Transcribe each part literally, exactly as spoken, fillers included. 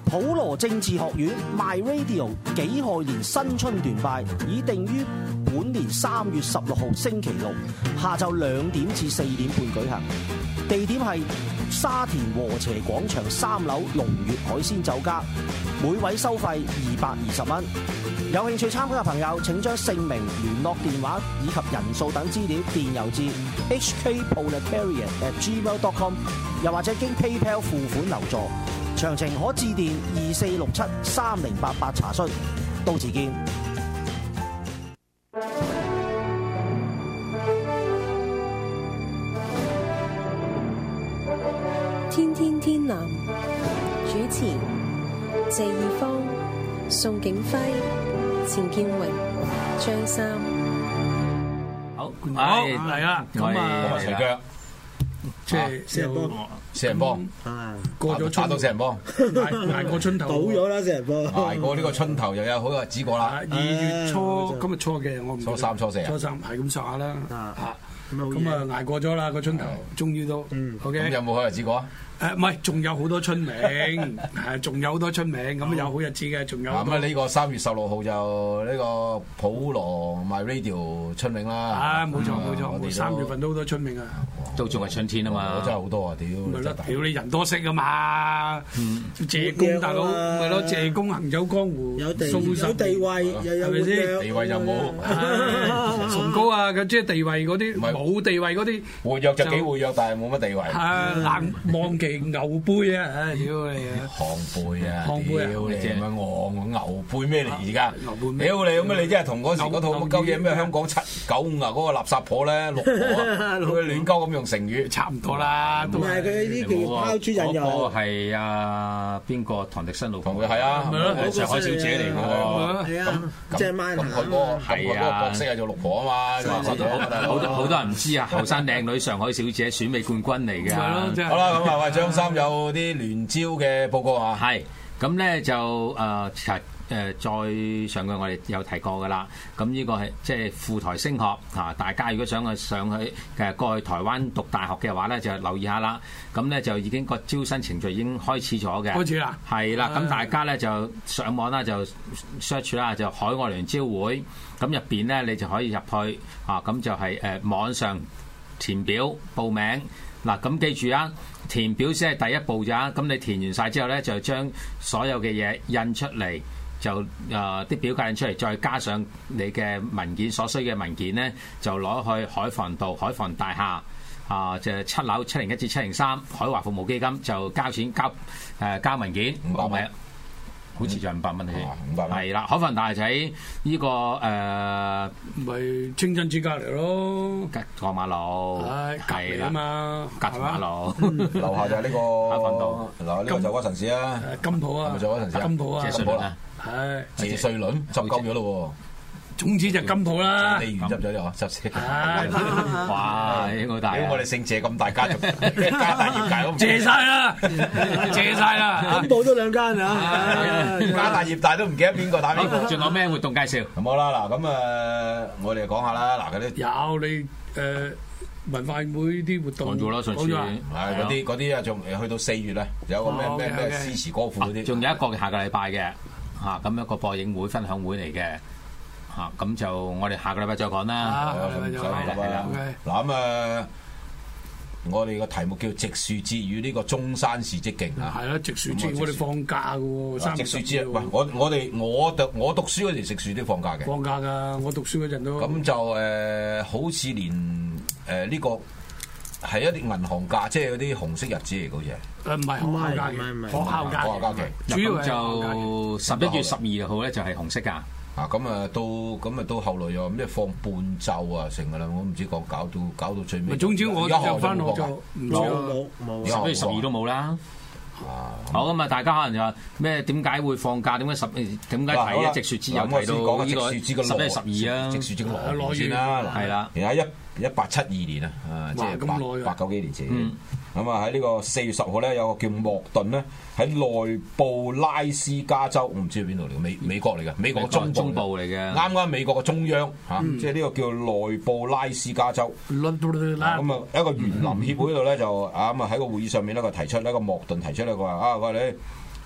普羅政治學院 My Radio 己亥年新春團拜已定於本年三月十六號星期六下晝兩點至四點半舉行，地點係沙田禾輋廣場三樓龍悅海鮮酒家，每位收費二百二十蚊。有興趣參加嘅朋友請將姓名、聯絡電話以及人數等資料電郵至 h k proletariat at gmail dot com， 又或者經 PayPal 付款留座。詳情可致電二四六七三零八八查詢。到時見。 天天天藍主持謝義方、宋景輝、錢建榮、張三。 好， 好嚟啦，咁啊， 齊腳， 即係四人幫， 四人幫， 過咗打到四人幫， 捱過春頭， 倒咗啦四人幫， 捱過呢個春頭又有好日子過啦。 二月初，今日初嘅我唔初三初四啊， 初三係咁上下啦，嚇咁咁啊捱過咗啦個春頭，終於都，OK。 咁有冇好日子過啊？ 誒唔係，仲有好多春茗，係仲有好多春茗，咁有好日子嘅，仲有。 咁啊呢個三月十六號就呢個普羅 My Radio 春茗啦。 啊，冇錯冇錯，我三月份都好多春茗啊， 都仲係春天啊嘛， 真係好多啊！屌， 咪咯，屌你人多識啊嘛，謝公大佬咪咯，謝公行走江湖， 有地數十有地位又有活躍， 地位就冇崇高啊！佢即係地位嗰啲冇地位嗰啲活躍就幾活躍，但係冇乜地位。 啊，難忘記牛背啊！唉，屌你啊！ 項背啊！ 項背啊！ 屌你咪昂牛背咩嚟而家？ 牛背咩？ 屌你咁啊！你真係同嗰時嗰套乜鳩嘢咩香港七九五啊嗰個垃圾婆咧六婆啊，佢亂鳩咁用成語， 差唔多啦。 唔係佢呢啲叫拋磚引玉。 嗰個係啊邊個唐迪生老婆？ 係啊， 上海小姐嚟嘅喎。 係啊，即係慢行咁佢嗰個係啊角色係做六婆啊嘛。 好多好多人唔知啊，後生靚女上海小姐選美冠軍嚟嘅。 好啦，咁啊喂，張三有啲聯招嘅報告啊。 係，咁咧就誒其實誒再上個我哋有提過㗎啦。咁呢個係即係赴台升學啊！大家如果想去上去嘅過去台灣讀大學嘅話咧，就留意下啦。咁咧就已經個招生程序已經開始咗嘅。 開始啦。 係啦，咁大家咧就上網啦，就 search 啦，就海外聯招會。咁入邊咧你就可以入去啊。咁就係誒網上填表報名。嗱，咁記住啊，填表先係第一步咋。咁你填完晒之後咧，就將所有嘅嘢印出嚟，就誒啲、呃、表格印出嚟，再加上你嘅文件所需嘅文件咧，就攞去海防道海防大廈啊、呃，就係七樓七零一至七零三海華服務基金，就交錢交誒、呃、交文件， 五百蚊。 好似就五百蚊先， 五百蚊係啦。海防大就喺呢個誒， 咪清真寺隔離咯， 過馬路係啦嘛， 隔條馬路樓下就係呢個海防道， 嗱呢個就嗰城市啊， 金鋪啊， 係咪就嗰城市啊？ 金鋪啊， 謝瑞麟啊， 係謝瑞麟執鳩咗咯喎。 總之就金鋪啦， 地緣執咗呢個執死。 哇！好大， 我哋姓謝咁大家族，家大業大咁。 謝晒啦，謝晒啦， 金鋪都兩間啊， 家大業大都唔記得邊個打邊個。 仲有咩活動介紹？ 咁好啦，嗱咁誒，我哋講下啦，嗱嗰啲有你誒文化會啲活動講咗啦，上次係嗰啲嗰啲啊，仲去到四月咧，有個咩咩咩詩詞歌賦嗰啲， 仲有一個下個禮拜嘅嚇，咁一個播映會分享會嚟嘅。啊，咁就我哋下個禮拜再講啦。 係啦，係啦。嗱咁啊，我哋個題目叫《植樹節與呢個中山市即徑》啊。 係啦，植樹節我哋放假嘅喎。 植樹節喂，我我哋我讀我讀書嗰時植樹都放假嘅。 放假㗎，我讀書嗰陣都。 咁就誒，好似連誒呢個係一啲銀行假，即係嗰啲紅色日子嚟嘅嘢。 誒唔係學校假期，學校假期。 學校假期。 主要就十一月十二號咧，就係紅色假。 啊咁啊，到咁啊，到後來又咩放半晝啊，成㗎啦，我唔知講搞到搞到最尾。 總之我就翻學就唔冇冇冇， 十一月十二都冇啦。好咁啊！大家可能就話咩？點解會放假？點解十點解提啊？植樹節有提到呢個十一十二啊？ 植樹節嘅來源先啦， 係啦。 而家一一八七二年啊，啊即係八八九幾年前。咁啊喺呢個四月十號咧，有個叫莫頓咧喺內布拉斯加州，我唔知喺邊度嚟嘅，美美國嚟嘅，美國中中部嚟嘅， 啱啱美國嘅中央嚇，即係呢個叫內布拉斯加州。咁啊一個園林協會度咧就啊咁啊喺個會議上面咧，佢提出呢個莫頓提出咧，佢話啊佢話你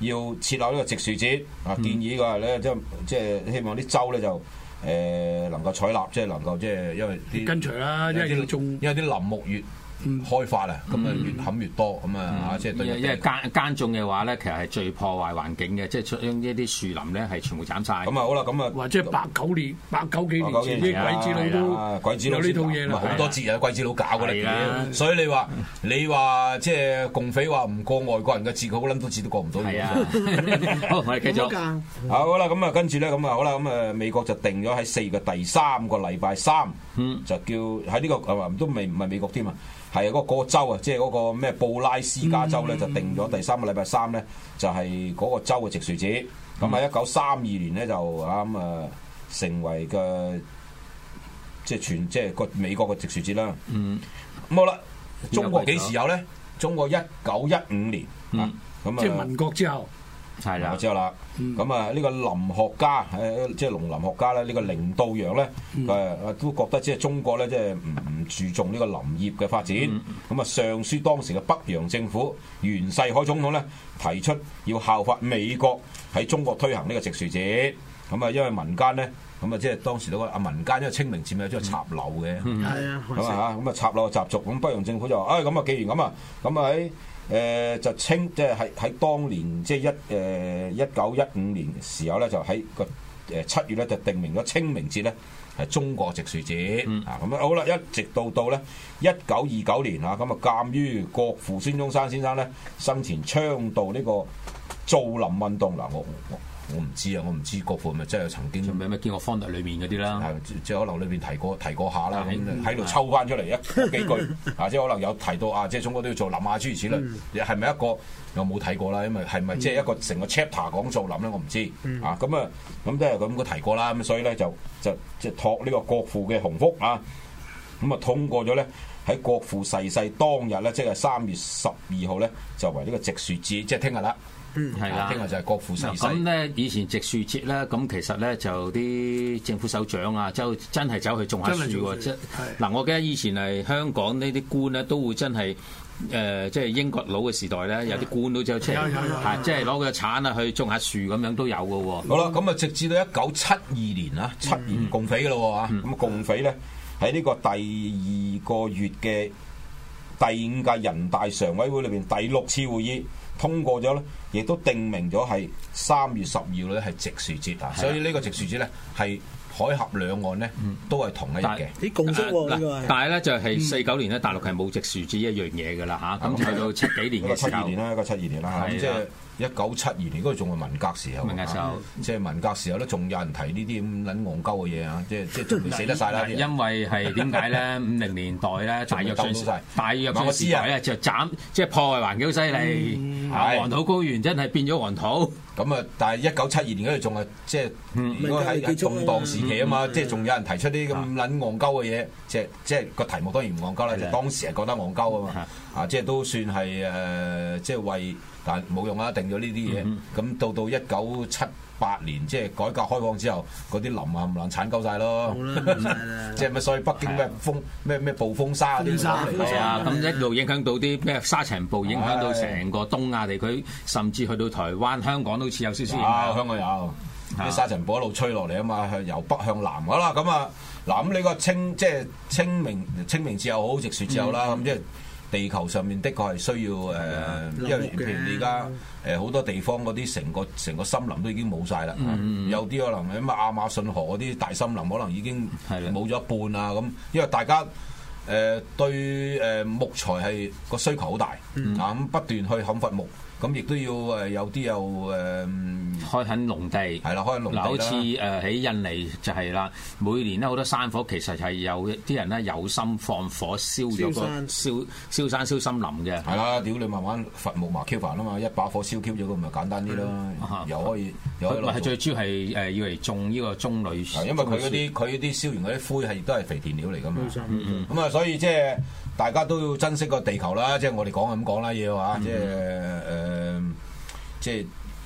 要設立呢個植樹節啊，建議嘅咧即係即係希望啲州咧就誒、呃、能夠採納，即係能夠即係因為啲跟隨啦，因為要種， 因為啲林木越開發啊，咁啊越冚越多，咁啊即係對。 因為耕耕種嘅話咧，其實係最破壞環境嘅，即係將呢啲樹林咧係全部斬晒。咁啊好啦，咁啊或者八九年、八九幾年前啲鬼子佬都鬼子佬有呢套嘢啦， 好多節日鬼子佬搞㗎啦，所以你話你話即係共匪話唔過外國人嘅節，好撚多節都過唔到。係啊， 好，我哋繼續。 好啦，咁啊跟住咧，咁啊好啦，咁啊美國就定咗喺四月嘅第三個禮拜三，就叫喺呢個啊都未唔係美國添啊。係嗰個州啊，即係嗰個咩布拉斯加州咧，就定咗第三個禮拜三咧，就係嗰個州嘅植樹節。咁喺一九三二年咧，就啊咁啊成為嘅即係全即係個美國嘅植樹節啦。嗯，咁好啦，中國幾時有咧？中國一九一五年啊，咁啊， 即係民國之後。 係啦，我知道啦。咁啊，呢個林學家，誒，即係農林學家咧，呢個凌道陽咧，誒，都覺得即係中國咧，即係唔唔注重呢個林業嘅發展。咁啊，上書當時嘅北洋政府袁世凱總統咧，提出要效法美國喺中國推行呢個植樹節。咁啊，因為民間咧，咁啊，即係當時都啊民間因為清明節咪有啲插柳嘅，係啊，咁啊嚇，咁啊插柳嘅習俗。咁北洋政府就話：，誒，咁啊，既然咁啊，咁啊喺誒、呃、就清即係喺喺當年即係一誒一九一五年時候咧，就喺個誒七月咧就定明咗清明節咧係中國植樹節、嗯、啊。咁啊好啦，一直到到咧一九二九年啊，咁啊鑑於國父孫中山先生咧生前倡導呢個造林運動嗱，我我我唔知啊，我唔知國父係咪真係曾經咪咪見過方略裏面嗰啲啦， 即係可能裏邊提過提過下啦，喺度抽翻出嚟一幾句啊，即係可能有提到啊，即係中國都要做林啊諸如此類，係咪一個有冇睇過啦？因為係咪即係一個成個 chapter 講做林咧？我唔知啊，咁啊咁即係咁佢提過啦，咁所以咧就就即係託呢個國父嘅鴻福啊，咁啊通過咗咧喺國父逝世當日咧，即係三月十二號咧，就為呢個植樹節，即係聽日啦。 嗯，係啦， 聽日就係國父逝世。 咁咧，以前植樹節咧，咁其實咧就啲政府首長啊，就真係走去種下樹喎。即嗱，我記得以前係香港呢啲官咧，都會真係誒、呃，即係英國佬嘅時代咧，有啲官都走出嚟，係即係攞個鏟啊去種下樹咁樣都有嘅喎。 好啦，咁啊，直至到一九七二年啊，七年共匪嘅咯喎，咁、嗯、共匪咧喺呢個第二個月嘅第五屆人大常委會裏邊第六次會議通過咗咧，亦都定明咗係三月十二號咧係植樹節啊，所以呢個植樹節咧係海峽兩岸咧都係同一日嘅。 啲共識喎，呢個係。 但係咧就係四九年咧，大陸係冇植樹節一樣嘢㗎啦嚇，咁去到七幾年嘅時候， 七二年啦，一個七二年啦，咁即係一九七二年嗰個仲係文革時候， 文革時候， 即係文革時候咧，仲有人提呢啲咁撚戇鳩嘅嘢啊！即係即係仲未死得晒啦。 因為係點解咧？五零年代咧，大約上大約上時代咧就斬，即係破壞環境好犀利。黃土高原真係變咗黃土。 咁啊，但係一九七二年嗰度仲係即係如果喺動盪時期啊嘛，即係仲有人提出啲咁撚戇鳩嘅嘢，即係即係個題目當然唔戇鳩啦，就當時係覺得戇鳩啊嘛。啊，即係都算係誒，即係為。但係冇用啦，定咗呢啲嘢。咁、嗯、到到一九七八年，即係改革開放之後，嗰啲林啊冚唪唥剷鳩晒咯。即係咪所以北京咩風咩咩暴風沙嗰啲嚟？ 係啊，咁一路影響到啲咩沙塵暴，影響到成個東亞地區，甚至去到台灣、香港都似有少少影響。 啊，香港有啲沙塵暴一路吹落嚟啊嘛，向由北向南。好啦，咁啊嗱，咁你個清即係清明清明節又好，植樹節又好啦，咁、嗯、即係。地球上面的確係需要誒、呃，因為譬如你而家誒好多地方嗰啲成個成個森林都已經冇晒啦，嗯、有啲可能喺亞馬遜河嗰啲大森林可能已經冇咗一半啊咁，因為大家誒、呃、對誒木材係個需求好大，嗯、啊咁不斷去砍伐木。咁亦都要誒有啲又誒開墾農地，係啦，開墾農地啦。嗱，好似誒喺印尼就係啦，每年咧好多山火，其實係有啲人咧有心放火燒咗個燒燒山燒森林嘅。係啦，屌你慢慢伐木麻 Q 煩啊嘛，一把火燒 Q 咗，咁咪簡單啲咯，又可以又可以。係最主要係誒要嚟種呢個棕櫚。因為佢嗰啲佢啲燒完嗰啲灰係亦都係肥田料嚟㗎嘛。咁啊，所以即係大家都要珍惜個地球啦，即係我哋講係咁講啦，要嚇，即係誒。誒，即係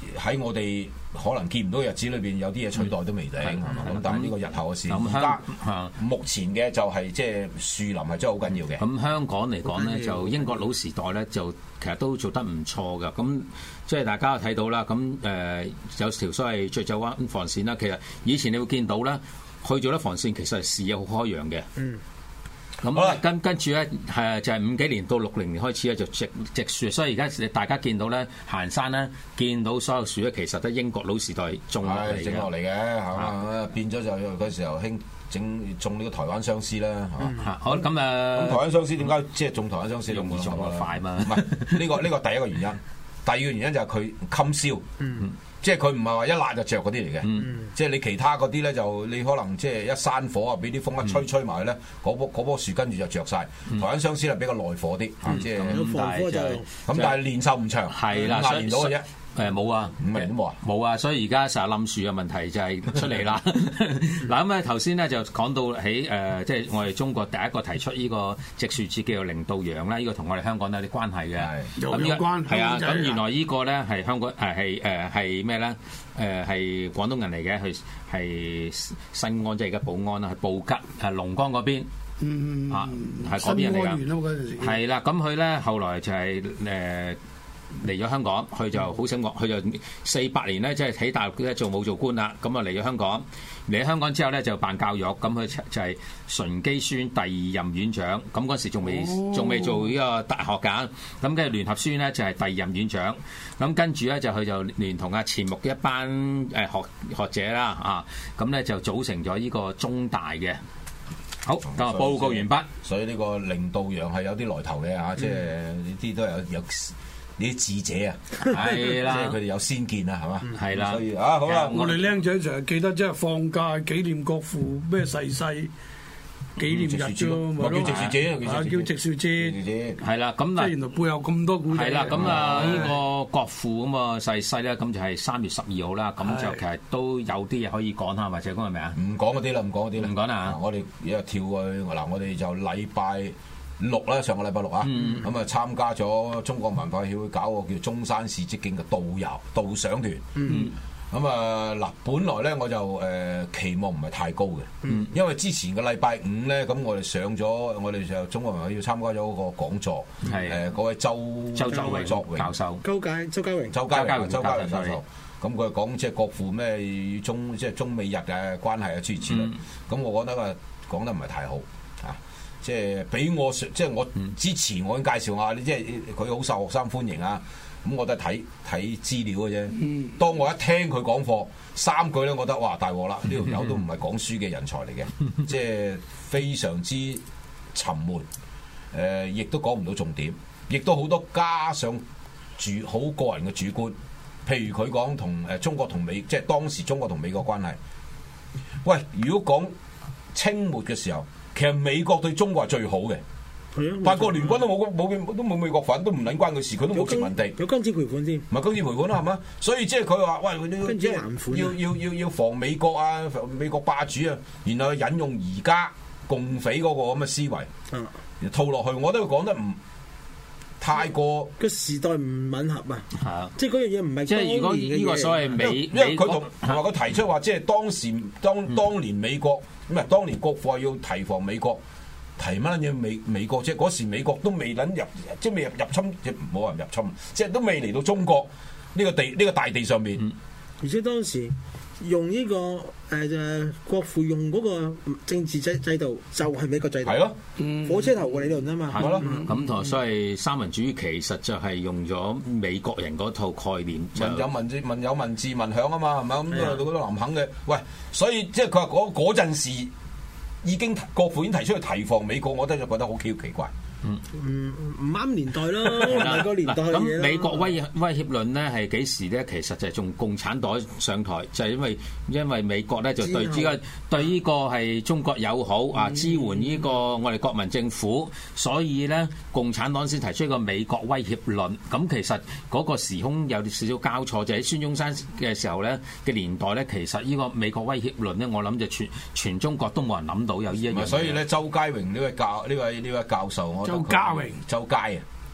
喺我哋可能見唔到嘅日子裏邊，有啲嘢取代都未定，係嘛？咁但係呢個日後嘅事，而家目前嘅就係即係樹林係真係好緊要嘅。 咁香港嚟講咧，就英國佬時代咧，就其實都做得唔錯嘅。咁即係大家睇到啦，咁誒、呃、有條所謂醉酒灣防線啦。其實以前你會見到咧，去做得防線其實係視野好開揚嘅。嗯。咁跟跟住咧，係就係、是、五幾年到六零年開始咧，就植植樹。所以而家大家見到咧，行山咧，見到所有樹咧，其實都英國佬時代種落嚟嘅。 整落嚟嘅係嘛，變咗就嗰時候興整種呢個台灣相思啦，係嘛、 嗯。好咁啊， 咁台灣相思點解即係種台灣相思容易種得快嘛？ 唔係呢個呢、呢個第一個原因，第二個原因就係佢襟燒。嗯。即係佢唔係話一辣就着嗰啲嚟嘅，嗯、即係你其他嗰啲咧就你可能即係一山火啊，俾啲風一吹吹埋去咧，嗰棵嗰棵樹跟住就着晒。嗯、台灣相思係比較耐火啲，嗯、即係咁但係咁但係年壽唔長， 係啦， 五年到嘅啫。 誒冇啊， 五年都冇啊， 冇啊，所以而家成日冧樹嘅問題就係出嚟啦。嗱咁咧頭先咧就講到喺誒，即係我哋中國第一個提出呢個植樹節叫做零度洋啦，呢、呢個同我哋香港有啲關係嘅。 有有關係啊，咁原來呢個咧係香港誒係誒係咩咧？誒係廣東人嚟嘅，係係新安即係而家寶安啦，係布吉係龍崗嗰邊。 嗯啊，係嗰邊人嚟㗎。 係啦，咁佢咧後來就係、是、誒。呃嚟咗香港，佢就好醒目，佢就四八年咧，即係喺大陸咧做武做官啦。咁啊嚟咗香港，嚟咗香港之後咧就辦教育，咁佢就係純基書院第二任院長。咁嗰時仲未仲未做呢個大學㗎。咁跟住聯合書院咧就係第二任院長。咁跟住咧就佢就連同阿錢穆嘅一班誒學學者啦啊，咁咧就組成咗呢個中大嘅。好，咁啊報告完畢。 所以呢個零度洋係有啲來頭嘅嚇，即係呢啲都有有。呢啲智者啊， 係啦， 即係佢哋有先見啊，係嘛？ 係啦， 所以啊，好啦， 我哋僆仔成日記得即係放假紀念國父咩逝世紀念日啫嘛， 叫植樹節， 啊叫植樹節， 係啦，咁即係原來背後咁多古仔。 係啦，咁啊呢個國父咁啊逝世咧，咁就係三月十二號啦。咁就其實都有啲嘢可以講下，或者講係咪啊？ 唔講嗰啲啦，唔講嗰啲啦， 唔講啦。 我哋又跳去嗱，我哋就禮拜六啦，上個禮拜六啊，咁啊、嗯、參加咗中國文化協會搞個叫中山市即徑嘅導遊導賞團。咁啊嗱，本來咧我就誒、呃、期望唔係太高嘅，嗯、因為之前嘅禮拜五咧，咁我哋上咗，我哋就中國文化協會參加咗嗰個講座，誒嗰是、呃、位周周作榮教授， 周介周家榮， 周家榮，周家榮教授。咁佢講即係國父咩與中即係中美日嘅關係啊諸如此類。咁、嗯、我覺得啊講得唔係太好。即係俾我即係我之前我已經介紹下，你即係佢好受學生歡迎啊！咁我都係睇睇資料嘅啫。嗯、當我一聽佢講課三句咧，我覺得哇大鑊啦！呢條友都唔係講書嘅人才嚟嘅，即係非常之沉悶。誒、呃，亦都講唔到重點，亦都好多加上主好個人嘅主觀。譬如佢講同誒中國同美，即係當時中國同美國關係。喂，如果講清末嘅時候。其實美國對中國係最好嘅，八國聯軍都冇冇都冇美國份，都唔撚關佢事，佢都冇殖民地， 有金子賠款先， 唔係金子賠款啦，係嘛？所以即係佢話喂，即係要要要要防美國啊，美國霸主啊，然後引用而家共匪嗰個咁嘅思維，嗯，套落去，我都會講得唔太過個時代唔吻合啊，係啊，即係嗰樣嘢唔係即係如果呢個所謂美， 因為佢同同埋佢提出話，即係當時當當年美國。咁啊！當年國父係要提防美國，提乜嘢美美國啫？嗰時美國都未撚入，即係未入入侵，即係冇人入侵，即係都未嚟到中國呢個地呢、呢個大地上面。嗯、 而且當時用呢、呢個誒誒、呃、國父用嗰個政治制制度就係美國制度，係咯，火車頭嘅理論啊嘛， 係咯。 咁同所謂三民主義其實就係用咗美國人嗰套概念， 民有民治，民有民治，民享啊嘛，係咪咁？嗰個林肯嘅，喂，所以即係佢話嗰嗰陣時已經國父已經提出去提防美國，我都就覺得好奇怪。 嗯，唔唔啱年代咯，唔係個年代嘅嘢。 咁美國威威脅論咧係幾時咧？其實就係從共產黨上台，就係、是、因為因為美國咧就對呢個對呢個係中國友好啊，支援呢個我哋國民政府，所以咧共產黨先提出一個美國威脅論。咁其實嗰個時空有少少交錯，就喺、是、孫中山嘅時候咧嘅年代咧，其實呢個美國威脅論咧，我諗就全全中國都冇人諗到有呢一樣。 所以咧，周佳榮呢位教呢位呢位教授我。 周家榮， 周佳啊，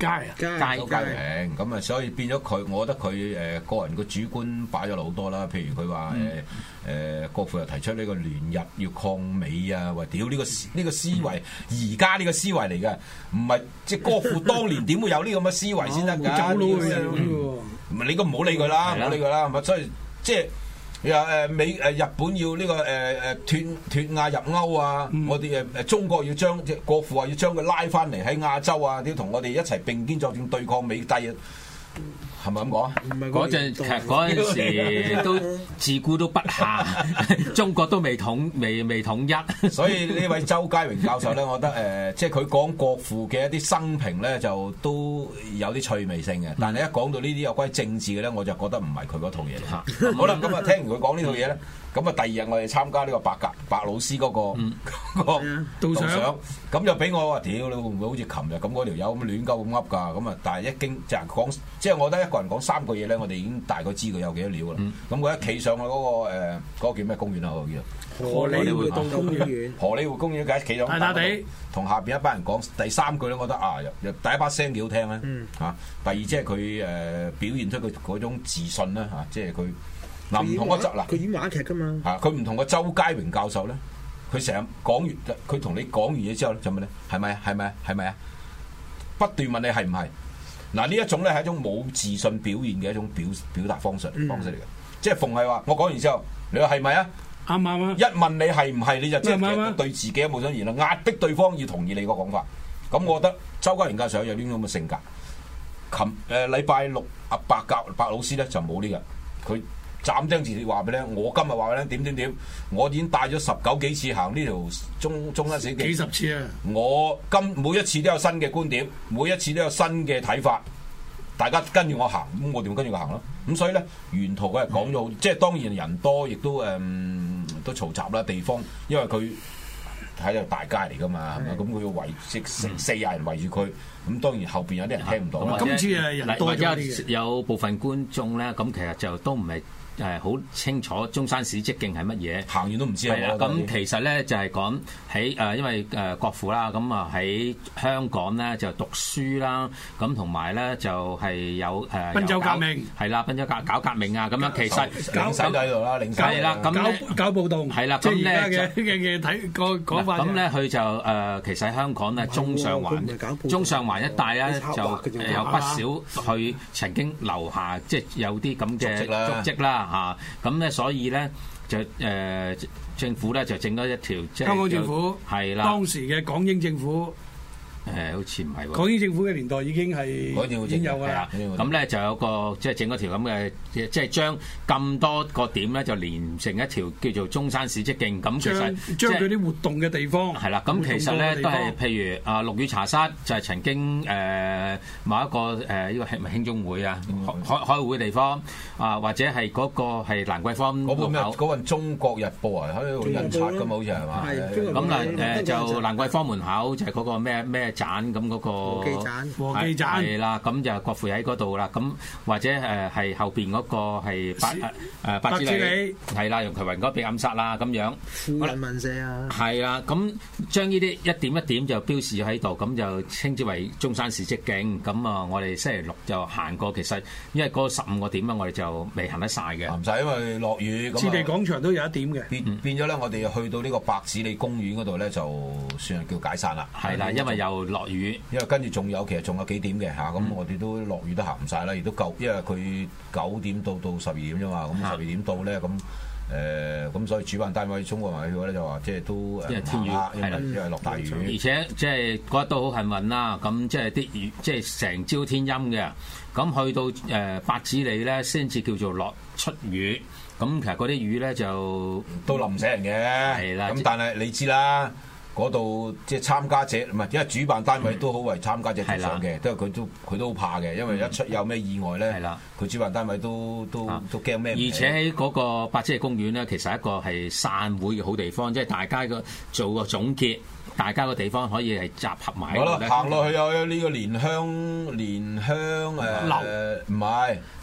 街啊， 街周佳榮咁啊，所以變咗佢，我覺得佢誒個人個主觀擺咗落好多啦。譬如佢話誒誒國父又提出呢個聯日要抗美啊，話屌呢個呢個思維，而家呢個思維嚟嘅，唔係即係國父當年點會有呢咁嘅思維先得㗎？ 走佬嘅唔係你都唔好理佢啦，唔好理佢啦，係咪？所以即係。又誒美誒日本要呢、這個誒誒脱脱亞入歐啊！嗯、我哋誒誒中國要將即係國父話要將佢拉翻嚟喺亞洲啊！要同我哋一齊並肩作戰對抗美帝啊！係咪咁講啊？ 嗰陣其實嗰陣時都自顧都不暇，中國都未統未未統一， 所以呢位周佳榮教授咧，我覺得誒、呃，即係佢講國父嘅一啲生平咧，就都有啲趣味性嘅。但係一講到呢啲有關政治嘅咧，我就覺得唔係佢嗰套嘢啦。嗯、好啦，咁啊聽完佢講呢套嘢咧。咁啊，第二日我哋參加呢個白格白老師嗰、那個、嗯、個導賞， 咁就俾我話：屌你會唔會好似琴日咁嗰條友咁亂鳩咁噏㗎？咁啊，但係一經就係講，即係我覺得一個人講三個嘢咧，我哋已經大概知佢有幾多料㗎啦。咁佢、嗯、一企上去嗰、那個誒嗰、呃那個叫咩公園啊？嗰個叫荷里活動公園。荷里活公園梗係企上， 大大地同下邊一班人講第三句咧，我覺得啊，第一把聲幾好聽咧嚇、嗯啊，第二即係佢誒表現出佢嗰種自信啦嚇，即係佢。嗱唔同個周嗱， 佢演話劇噶嘛嚇，佢唔同個周佳榮教授咧，佢成日講完，佢同你講完嘢之後咧，就問你係咪啊？係咪啊？係咪啊？不斷問你係唔係？嗱呢一種咧係一種冇自信表現嘅一種表表達方式方式嚟嘅，嗯、即係逢係話我講完之後，你話係咪啊？ 啱唔啱啊？ 一問你係唔係，你就即係對自己冇想言啦，壓迫對方要同意你個講法。咁我覺得周佳榮教授有呢種咁嘅性格。琴誒禮拜六阿白教白老師咧就冇呢個，佢。斬釘截鐵話俾你聽，我今日話俾你聽點點點，我已經帶咗十九幾次行呢條中中山史記， 幾十次啊！ 我今每一次都有新嘅觀點，每一次都有新嘅睇法，大家跟住我行，咁我哋跟住佢行咯。咁所以咧，沿途佢係講咗，嗯、即係當然人多，亦都誒、嗯、都嘈雜啦。地方因為佢喺度大街嚟噶嘛，係咪？咁佢要圍即成四廿人圍住佢，咁當然後邊有啲人聽唔到。 今次係人多咗啲嘅， 有部分觀眾咧，咁其實就都唔係。誒好清楚中山史蹟徑係乜嘢， 行完都唔知係啦。 咁其實咧就係講喺誒，因為誒國父啦，咁啊喺香港咧就讀書啦，咁同埋咧就係有誒賓州革命， 係啦，賓州革搞革命啊，咁樣其實領洗喺度啦，領洗係啦，咁搞搞暴動係啦，咁咧嘅嘅嘅睇個講法。 咁咧佢就誒其實喺香港咧中上環中上環一帶咧就有不少去曾經留下即係有啲咁嘅足跡啦。啊，咁咧所以咧就誒、呃、政府咧就整咗一條，即係香港政府係啦， 當時嘅港英政府。 誒、呃、好似唔係喎， 港英政府嘅年代已經係已經有㗎啦。 咁咧就有個即係整嗰條咁嘅，即係將咁多個點咧就連成一條叫做中山史蹟徑。咁其實將佢啲活動嘅地方係啦。咁其實咧都係譬如啊，陸羽茶室就係曾經誒、呃、某一個誒呢、呃這個係咪興中會啊、嗯、開開會嘅地方啊，或者係嗰個係蘭桂坊嗰本咩？嗰本《中國日報》啊，喺度印刷㗎嘛，好似係嘛？ 咁嗱誒就蘭桂坊門口就係嗰個咩咩棧咁嗰個和記棧， 和記棧係啦，咁就國父喺嗰度啦。咁或者誒係後邊嗰個係八誒八子里係啦，楊衢雲嗰邊暗殺啦咁樣。 富人民社啊， 係啦，咁將呢啲一點一點就標示咗喺度，咁就稱之為中山史蹟徑。咁啊，我哋星期六就行過，其實因為嗰十五個點啊，我哋就未行得晒嘅。 行唔晒，因為落雨。 置地廣場都有一點嘅。 變變咗咧，我哋去到呢個白子里公園嗰度咧，就算係叫解散啦。 係啦，因為又落雨。 因為跟住仲有，其實仲有幾點嘅嚇，咁、嗯、我哋都落雨都行唔晒啦，亦都夠，因為佢九點到到十二點啫嘛，咁十二點到咧，咁誒咁所以主辦單位中國埋去咧就話，即係都因為天雨係啦，因為落大雨， 而且即係嗰日都好幸運啦，咁即係啲雨即係成朝天陰嘅，咁去到誒八子里咧先至叫做落出雨，咁其實嗰啲雨咧就都淋唔死人嘅，係啦，咁但係你知啦。嗰度即係參加者唔係，因為主辦單位都好為參加者着想嘅，因為佢都佢都好怕嘅，因為一出有咩意外咧，佢主辦單位都都都驚咩？ 而且喺嗰個八子里公園咧，其實一個係散會嘅好地方，即係大家個做個總結，大家個地方可以係集合埋。 好啦，行落去有呢個蓮香蓮香誒，唔係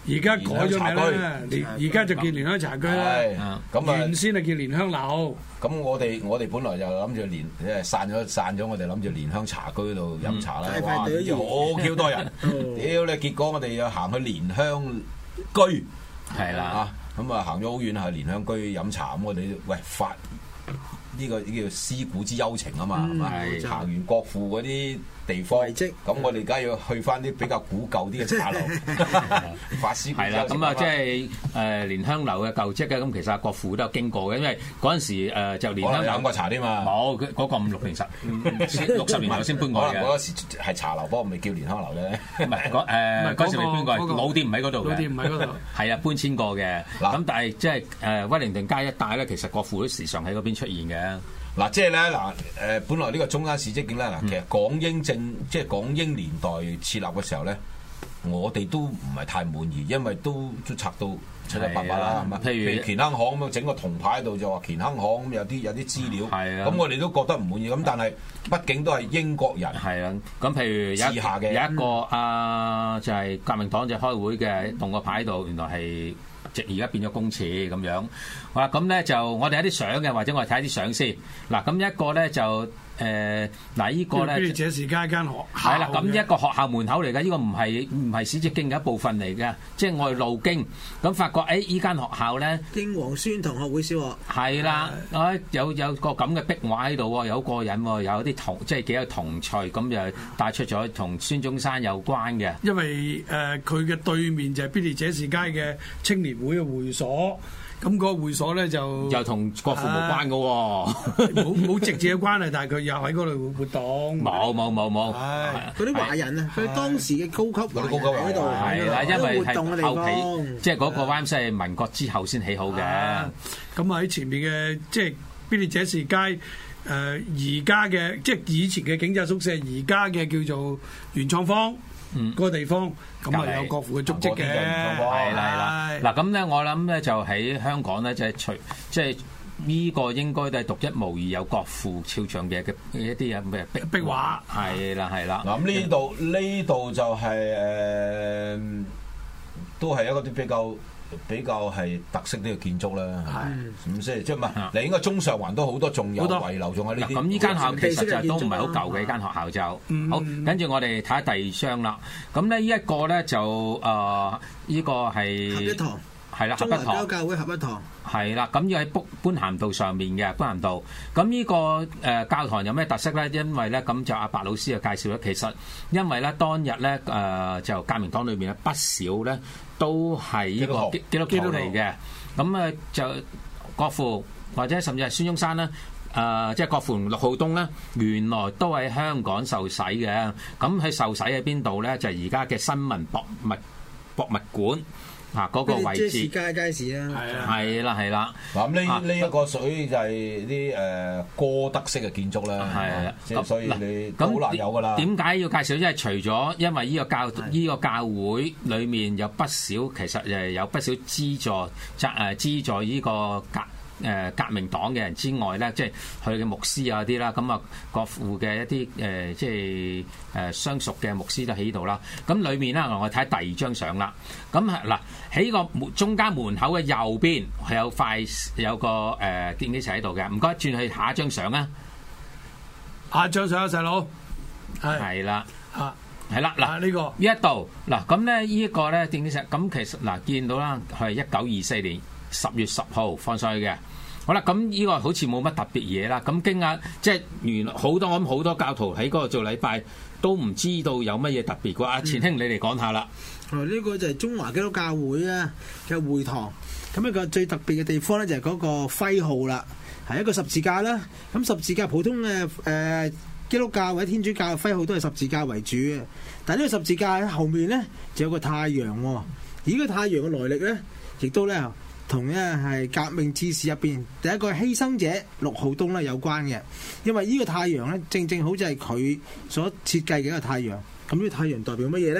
而家改咗名啦，而家就叫蓮香茶居啦。咁啊，原先係叫蓮香樓。 咁我哋我哋本來就諗住蓮，即係散咗散咗，我哋諗住蓮香茶居度飲茶啦。哇！好 Q 多人，屌你！結果我哋又行去蓮香居，係啦嚇。咁啊行咗好遠去蓮香居飲茶，咁我哋喂發呢個叫思古之幽情啊嘛，係咪？行完國父嗰啲地方，咁我哋而家要去翻啲比較古舊啲嘅茶樓，法師係啦。咁啊，即係誒蓮香樓嘅舊跡嘅，咁其實國父都有經過嘅，因為嗰陣時誒就蓮香有飲過茶添嘛。冇，嗰個五六年十六十年後先搬過嘅。嗰時係茶樓，不過未叫蓮香樓咧。唔係嗰誒嗰時未搬過，老店唔喺嗰度嘅。老店唔喺嗰度。係啊，搬遷過嘅。咁但係即係誒威靈頓街一帶咧，其實國父都時常喺嗰邊出現嘅。嗱，即係咧，嗱，誒，本來呢個中山市職警咧，嗱，其實港英政即係港英年代設立嘅時候咧，我哋都唔係太滿意，因為都都拆到七七八八啦，係嘛？譬如乾亨行咁樣整個銅牌喺度就話乾亨行咁有啲有啲資料，咁我哋都覺得唔滿意。咁但係畢竟都係英國人，係啊。咁譬如有下嘅有一個啊，就係革命黨就開會嘅，動個牌喺度，原來係。即而家變咗公廁咁樣，好啦，咁咧就我哋有啲相嘅，或者我哋睇啲相先。嗱，咁一個咧就誒，嗱依個咧，必利者士街間學校係啦，咁一個學校門口嚟嘅，呢個唔係唔係史蹟徑嘅一部分嚟嘅，即係我哋路經，咁發覺誒依間學校咧，英皇孫同學會小學係啦，誒有有個咁嘅壁畫喺度喎，有過癮喎，有啲童即係幾有童趣，咁就帶出咗同孫中山有關嘅。因為誒佢嘅對面就係必利者士街嘅青年會嘅會所。咁嗰個會所咧就又同國父無關嘅喎，冇冇直接嘅關係，但係佢又喺嗰度活動。冇冇冇冇，嗰啲華人啊，佢當時嘅高級華人喺度係啦，因為係後期，即係嗰個灣西係民國之後先起好嘅。咁喺前面嘅即係必利者士街，誒而家嘅即係以前嘅警察宿舍，而家嘅叫做元創坊。嗯，嗰個地方咁啊有國父嘅足跡嘅，係啦係啦。嗱咁咧，我諗咧就喺香港咧，就係除即係呢個應該都係獨一無二有國父肖像嘅嘅一啲啊咩壁壁畫，係啦係啦。嗱咁呢度呢度就係誒，都係一個啲比較。比較係特色呢個建築啦，係咁即係即係唔係？你應該中上環都好多，仲有遺留仲有呢啲。咁呢間學校其實就都唔係好舊嘅，呢間學校就、嗯、好。跟住我哋睇下第二張啦。咁咧呢一個咧就誒呢、呃這個係合一堂，係啦，合一堂。中華基督教會合一堂。係啦，咁要喺般般咸道上面嘅般咸道。咁呢、這個誒、呃、教堂有咩特色咧？因為咧咁就阿白老師就介紹咗，其實因為咧當日咧誒、呃、就革命黨裏面咧不少咧。都係呢個基督教嚟嘅，咁啊就國父或者甚至係孫中山啦，誒即係國父陸浩東咧，原來都喺香港受洗嘅。咁佢受洗喺邊度咧？就係而家嘅新聞博物博物館啊嗰個位置。即係街街市啊，係啊，係啦係啦。嗱咁呢呢一個屬於就係啲誒哥德式嘅建築啦，係啊，即係所以你好難有㗎啦。點解要介紹？因為除咗因為呢個教呢個教會裡面有不少，其實誒有不少資助責誒資助呢個革誒革命黨嘅人之外咧，即係佢嘅牧師啊啲啦，咁啊國父嘅一啲誒即係誒相熟嘅牧師都喺呢度啦。咁裏面咧，我睇第二張相啦。咁嗱喺個門中間門口嘅右邊係有塊有個誒電機車喺度嘅。唔該，轉去下一張相啊。下一張相啊，細佬係係啦，啊係啦嗱呢個呢一度嗱咁咧呢一個咧電機車咁其實嗱見到啦，佢係一九二四年十月十號放上去嘅。好啦，咁呢個好似冇乜特別嘢啦。咁經過即係原來好多咁好多教徒喺嗰度做禮拜，都唔知道有乜嘢特別嘅。阿錢兄，你嚟講下啦。呢、嗯這個就係中華基督教會啊嘅會堂。咁一個最特別嘅地方咧，就係嗰個徽號啦，係一個十字架啦。咁十字架普通嘅誒、呃、基督教或者天主教嘅徽號都係十字架為主嘅。但係呢個十字架喺後面咧，就有個太陽喎。而呢個太陽嘅來歷咧，亦都咧。同咧係革命志士入邊第一個犧牲者陸浩東咧有關嘅，因為呢個太陽咧正正好就係佢所設計嘅一個太陽。咁呢個太陽代表乜嘢咧？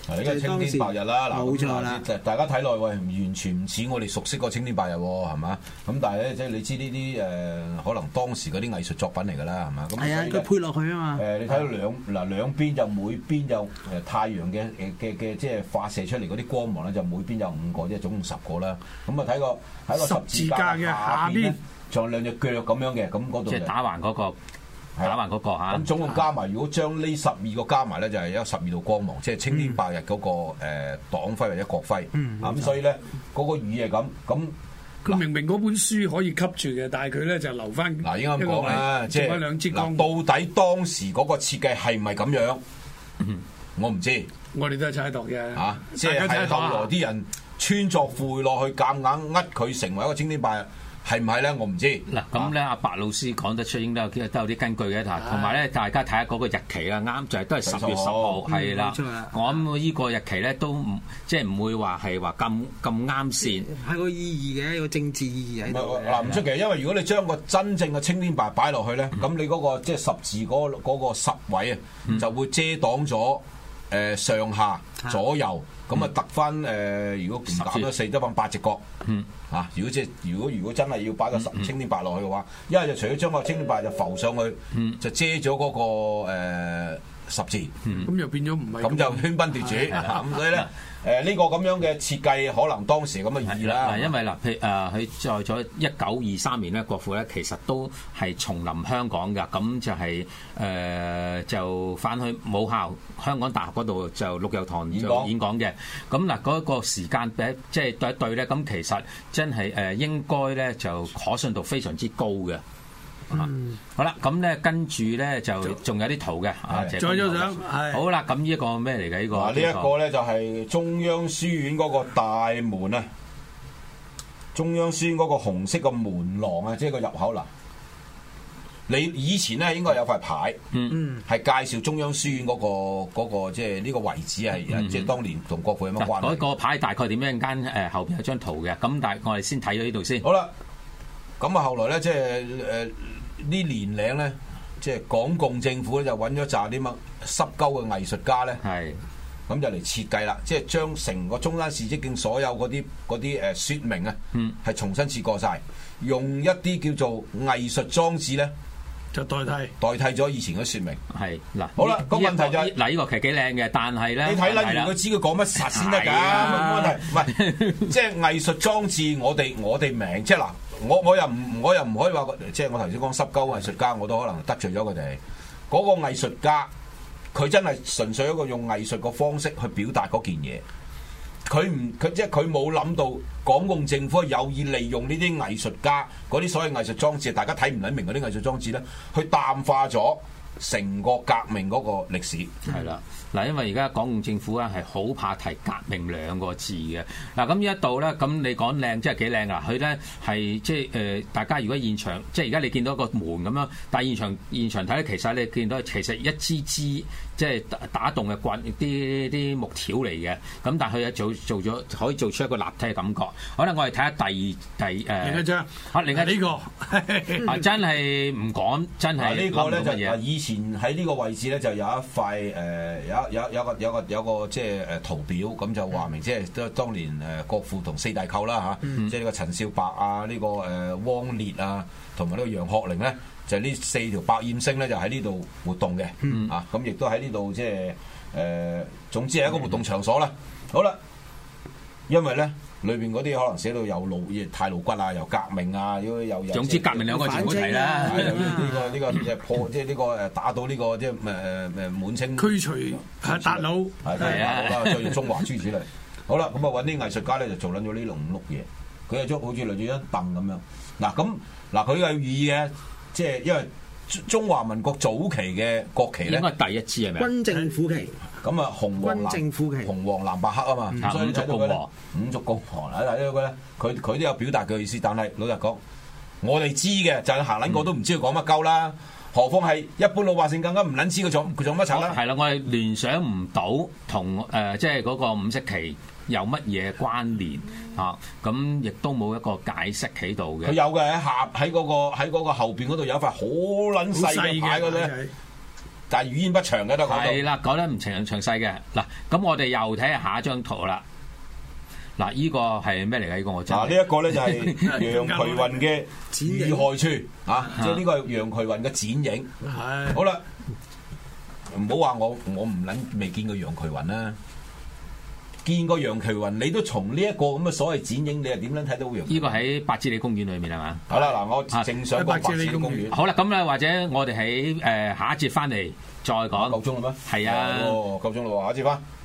係呢個青天白日啦，嗱冇錯啦， 大家睇落喂完全唔似我哋熟悉個青天白日喎，係嘛？咁但係咧，即係你知呢啲誒可能當時嗰啲藝術作品嚟㗎啦，係嘛？咁係啊，佢配落去啊嘛。 誒，你睇到兩嗱兩邊就每邊有誒太陽嘅誒嘅嘅即係發射出嚟嗰啲光芒咧，就每邊有五個，即係總共十個啦。咁啊睇個喺個十字架嘅下邊咧，仲有兩隻腳咁樣嘅，咁嗰度即係打橫嗰個。打橫嗰個嚇， 咁總共加埋，如果將呢十二個加埋咧，就係有十二道光芒，即係青天白日嗰個誒黨徽或者國徽。咁所以咧，嗰個寓意係咁。咁佢明明嗰本書可以吸住嘅，但係佢咧就留翻。 嗱，應該咁講啦，即係兩支光。 到底當時嗰個設計係唔係咁樣？我唔知。 我哋都係猜度嘅。 嚇，即係係後來啲人穿鑿附會落去，夾硬呃佢成為一個青天白日。係唔係咧？我唔知。嗱， 咁咧，阿白老師講得出應該有都有啲根據嘅，同埋咧，大家睇下嗰個日期啦，啱就係都係十月十號，係啦。我諗呢個日期咧都唔即係唔會話係話咁咁啱線。 係個意義嘅，有個政治意義喺度。 嗱，唔出奇，因為如果你將個真正嘅青天白日擺落去咧，咁你嗰個即係十字嗰嗰個十位啊，就會遮擋咗誒上下左右。咁啊，突翻誒，如果減咗四，得翻八隻角。嗯。啊！如果即係如果如果真係要擺個十青天白落去嘅話，一係就除咗將個青天白就浮上去，嗯、就遮咗嗰、那個、呃、十字。咁、 嗯、又變咗唔係。咁就喧賓奪主。咁所以咧，誒、呃、呢、這個咁樣嘅設計，可能當時咁嘅意義啦。 嗱，因為嗱，譬誒佢在咗一九二三年咧，國父咧其實都係重臨香港㗎。咁就係、是、誒、呃、就翻去母校香港大學嗰度就陸佑堂做演講嘅。咁嗱嗰個時間比即係對一對咧，咁其實。真係誒應該咧就可信度非常之高嘅。嗯，好啦，咁咧跟住咧就仲有啲圖嘅。啊， 再咗相。 好啦，咁呢一個咩嚟嘅呢個？ 嗱，呢一個咧就係中央書院嗰個大門啊，中央書院嗰個紅色嘅門廊啊，即係個入口嗱。你以前咧應該有塊牌，嗯，係介紹中央書院嗰、嗰個、嗰個即係呢個位置係，嗯、即係當年同國父有乜關係？ 嗰個牌大概點樣？間誒後邊有張圖嘅，咁但係我哋先睇咗呢度先。 好啦，咁啊後來咧即係誒呢年齡咧，即係港共政府咧就揾咗紮啲乜濕鳩嘅藝術家咧，係咁就嚟設計啦，即係將成個中山市職徑所有嗰啲嗰啲誒説明啊，嗯，係重新設過晒，用一啲叫做藝術裝置咧。 就代替代替咗以前嘅説明係嗱， 好啦，個問題就係嗱，呢個其實幾靚嘅，但係咧， 你睇啦，如果知佢講乜實先得㗎，冇問題。唔係即係藝術裝置，我哋我哋明，即係嗱，我我又唔我又唔可以話，即係我頭先講濕鳩藝術家，我都可能得罪咗佢哋。嗰個藝術家，佢真係純粹一個用藝術嘅方式去表達嗰件嘢。佢唔佢即係佢冇諗到港共政府有意利用呢啲藝術家嗰啲所謂藝術裝置，大家睇唔睇明嗰啲藝術裝置咧，去淡化咗成個革命嗰個歷史。 係啦，嗱，因為而家港共政府咧係好怕提革命兩個字嘅。嗱，咁呢一度咧，咁你講靚，即係幾靚啊！佢咧係即係誒，大家如果現場，即係而家你見到個門咁樣，但係現場現場睇咧，其實你見到其實一支支。即係打動嘅棍啲啲木條嚟嘅，咁但係佢又做做咗可以做出一個立體嘅感覺。可能我哋睇下第二第誒、呃、 另一張啊，另一呢、 這個啊真係唔講真係呢個咧就以前喺呢個位置咧就有一塊誒、呃、有有有個有個有個即係誒圖表，咁就話明即係當當年誒國父同四大寇啦嚇，嗯、即係呢個陳少白啊，呢、這個誒汪烈啊，同埋呢個楊學齡咧。就係呢四條百厭星咧，就喺呢度活動嘅，嗯、啊，咁亦都喺呢度即係誒，總之係一個活動場所啦。嗯、好啦，因為咧裏邊嗰啲可能寫到有露太露骨啊，有革命啊，有有有。總之革命兩個字唔好提啦。呢、呢個呢、呢個即係破，即係呢個誒打到呢、呢個即係誒誒滿清驅除係達佬， 係啊，再用中華諸子嚟。好啦，咁啊揾啲藝術家咧就做撚咗呢六五碌嘢，佢係將好似類似張凳咁樣。嗱咁嗱佢有意嘅。即係因為中華民國早期嘅國旗咧， 應該第一支係咪？ 軍政府旗。 咁啊，紅黃藍， 政府旗紅黃藍白黑啊嘛。嗯、所以睇到佢咧，五族共和嗱睇到佢咧，佢佢都有表達佢意思，但係老實講，我哋知嘅就係行撚過都唔知佢講乜鳩啦。嗯、何況係一般老百姓更加唔撚知佢做佢做乜柒啦。 係啦，我哋聯想唔到同誒即係嗰個五色旗有乜嘢關聯啊？咁亦都冇一個解釋喺度嘅。 佢有嘅喺下喺嗰個喺嗰個後邊嗰度有一塊好撚細嘅牌嗰啲， 但係語焉不詳嘅都講到。 係啦，講得唔詳詳細嘅。嗱，咁我哋又睇下下一張圖啦。嗱，依個係咩嚟㗎？呢個我真係。 嗱，呢一個咧就係楊衢雲嘅遇害處啊，即係呢個係楊衢雲嘅剪影。係。好啦，唔好話我我唔撚未見過楊衢雲啦。見過楊衢雲，你都從呢一個咁嘅所謂剪影，你又點樣睇到楊？ 呢個喺八志里公園裏面係嘛？ 好啦，嗱，我正想講八志里公園。 好啦，咁咧或者我哋喺誒下一節翻嚟再講。 夠鐘啦咩？ 係啊。 哦，夠鐘啦喎，下一節翻。